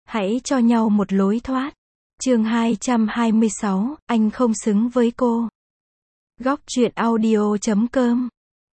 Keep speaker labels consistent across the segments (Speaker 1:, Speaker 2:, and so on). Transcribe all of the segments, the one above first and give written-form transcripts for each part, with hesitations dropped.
Speaker 1: Hãy cho nhau một lối thoát. Chương 226, anh không xứng với cô. Góc truyện audio.com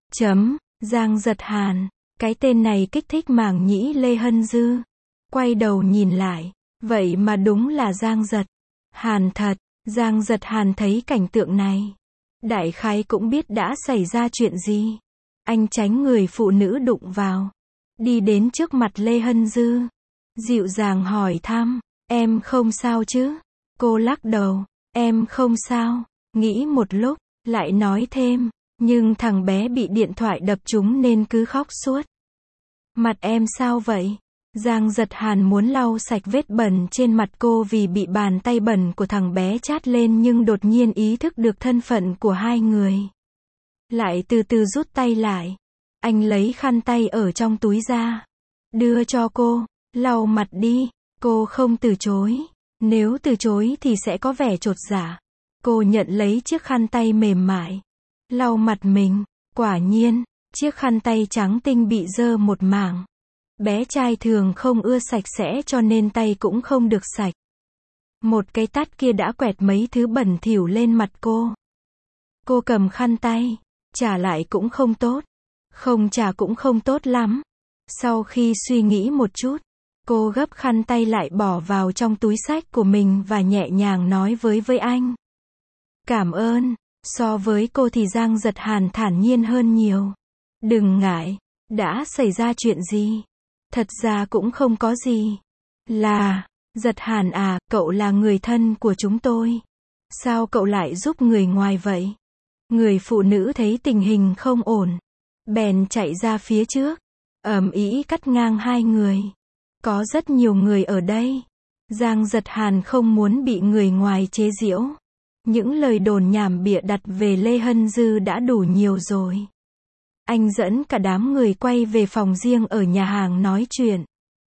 Speaker 1: Giang Giật Hàn. Cái tên này kích thích mảng nhĩ Lê Hân Dư. Quay đầu nhìn lại. Vậy mà đúng là Giang Giật Hàn thật. Giang Giật Hàn thấy cảnh tượng này. Đại khái cũng biết đã xảy ra chuyện gì. Anh tránh người phụ nữ đụng vào. Đi đến trước mặt Lê Hân Dư. Dịu dàng hỏi thăm. Em không sao chứ? Cô lắc đầu. Em không sao. Nghĩ một lúc, lại nói thêm. Nhưng thằng bé bị điện thoại đập trúng nên cứ khóc suốt. Mặt em sao vậy? Giang Giật Hàn muốn lau sạch vết bẩn trên mặt cô vì bị bàn tay bẩn của thằng bé chát lên nhưng đột nhiên ý thức được thân phận của hai người. Lại từ từ rút tay lại. Anh lấy khăn tay ở trong túi ra. Đưa cho cô. Lau mặt đi. Cô không từ chối. Nếu từ chối thì sẽ có vẻ chột dạ. Cô nhận lấy chiếc khăn tay mềm mại. Lau mặt mình. Quả nhiên, chiếc khăn tay trắng tinh bị dơ một mảng. Bé trai thường không ưa sạch sẽ cho nên tay cũng không được sạch. Một cái tát kia đã quẹt mấy thứ bẩn thỉu lên mặt cô. Cô cầm khăn tay. Trả lại cũng không tốt. Không trả cũng không tốt lắm. Sau khi suy nghĩ một chút, cô gấp khăn tay lại bỏ vào trong túi xách của mình và nhẹ nhàng nói với anh. Cảm ơn. So với cô thì Giang Giật Hàn thản nhiên hơn nhiều. Đừng ngại. Đã xảy ra chuyện gì? Thật ra cũng không có gì. Giật Hàn à, cậu là người thân của chúng tôi. Sao cậu lại giúp người ngoài vậy? Người phụ nữ thấy tình hình không ổn. Bèn chạy ra phía trước. Ầm ĩ cắt ngang hai người. Có rất nhiều người ở đây. Giang Giật Hàn không muốn bị người ngoài chế giễu. Những lời đồn nhảm bịa đặt về Lê Hân Dư đã đủ nhiều rồi. Anh dẫn cả đám người quay về phòng riêng ở nhà hàng nói chuyện.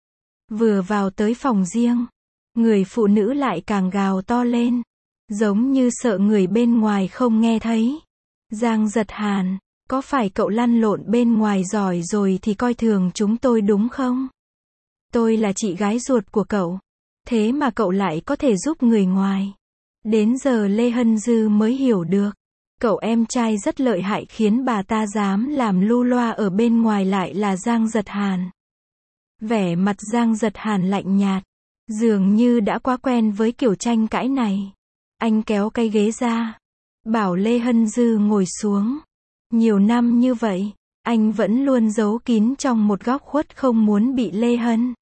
Speaker 1: Vừa vào tới phòng riêng, người phụ nữ lại càng gào to lên. Giống như sợ người bên ngoài không nghe thấy. Giang Giật Hàn, có phải cậu lăn lộn bên ngoài giỏi rồi thì coi thường chúng tôi đúng không? Tôi là chị gái ruột của cậu. Thế mà cậu lại có thể giúp người ngoài. Đến giờ Lê Hân Dư mới hiểu được. Cậu em trai rất lợi hại khiến bà ta dám làm lu loa ở bên ngoài lại là Giang Giật Hàn. Vẻ mặt Giang Giật Hàn lạnh nhạt. Dường như đã quá quen với kiểu tranh cãi này. Anh kéo cái ghế ra. Bảo Lê Hân Dư ngồi xuống. Nhiều năm như vậy, anh vẫn luôn giấu kín trong một góc khuất không muốn bị Lê Hân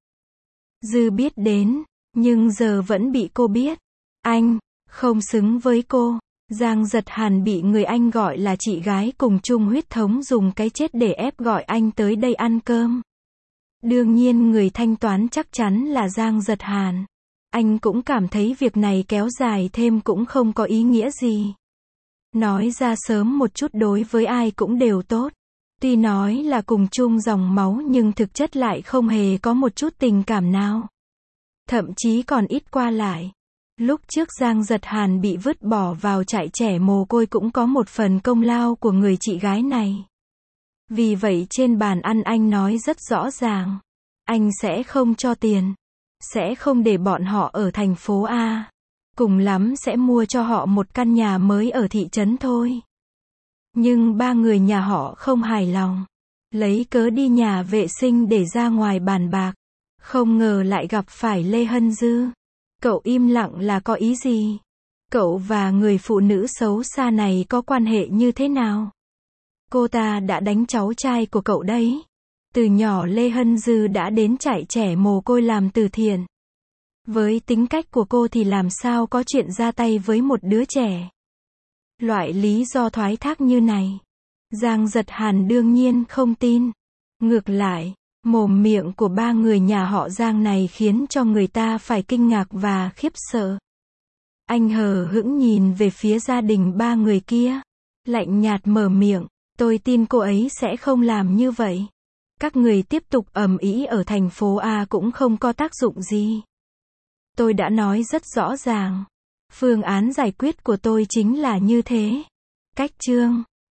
Speaker 1: Dư biết đến. Nhưng giờ vẫn bị cô biết. Anh không xứng với cô. Giang Giật Hàn bị người anh gọi là chị gái cùng chung huyết thống dùng cái chết để ép gọi anh tới đây ăn cơm. Đương nhiên người thanh toán chắc chắn là Giang Giật Hàn. Anh cũng cảm thấy việc này kéo dài thêm cũng không có ý nghĩa gì. Nói ra sớm một chút đối với ai cũng đều tốt. Tuy nói là cùng chung dòng máu nhưng thực chất lại không hề có một chút tình cảm nào. Thậm chí còn ít qua lại. Lúc trước Giang Giật Hàn bị vứt bỏ vào trại trẻ mồ côi cũng có một phần công lao của người chị gái này. Vì vậy trên bàn ăn anh nói rất rõ ràng. Anh sẽ không cho tiền. Sẽ không để bọn họ ở thành phố A. Cùng lắm sẽ mua cho họ một căn nhà mới ở thị trấn thôi. Nhưng ba người nhà họ không hài lòng. Lấy cớ đi nhà vệ sinh để ra ngoài bàn bạc. Không ngờ lại gặp phải Lê Hân Dư. Cậu im lặng là có ý gì? Cậu và người phụ nữ xấu xa này có quan hệ như thế nào? Cô ta đã đánh cháu trai của cậu đấy. Từ nhỏ Lê Hân Dư đã đến trại trẻ mồ côi làm từ thiện. Với tính cách của cô thì làm sao có chuyện ra tay với một đứa trẻ? Loại lý do thoái thác như này, Giang Giật Hàn đương nhiên không tin. Ngược lại, mồm miệng của ba người nhà họ Giang này khiến cho người ta phải kinh ngạc và khiếp sợ. Anh hờ hững nhìn về phía gia đình ba người kia. Lạnh nhạt mở miệng, tôi tin cô ấy sẽ không làm như vậy. Các người tiếp tục ầm ĩ ở thành phố A cũng không có tác dụng gì. Tôi đã nói rất rõ ràng. Phương án giải quyết của tôi chính là như thế. Cách chương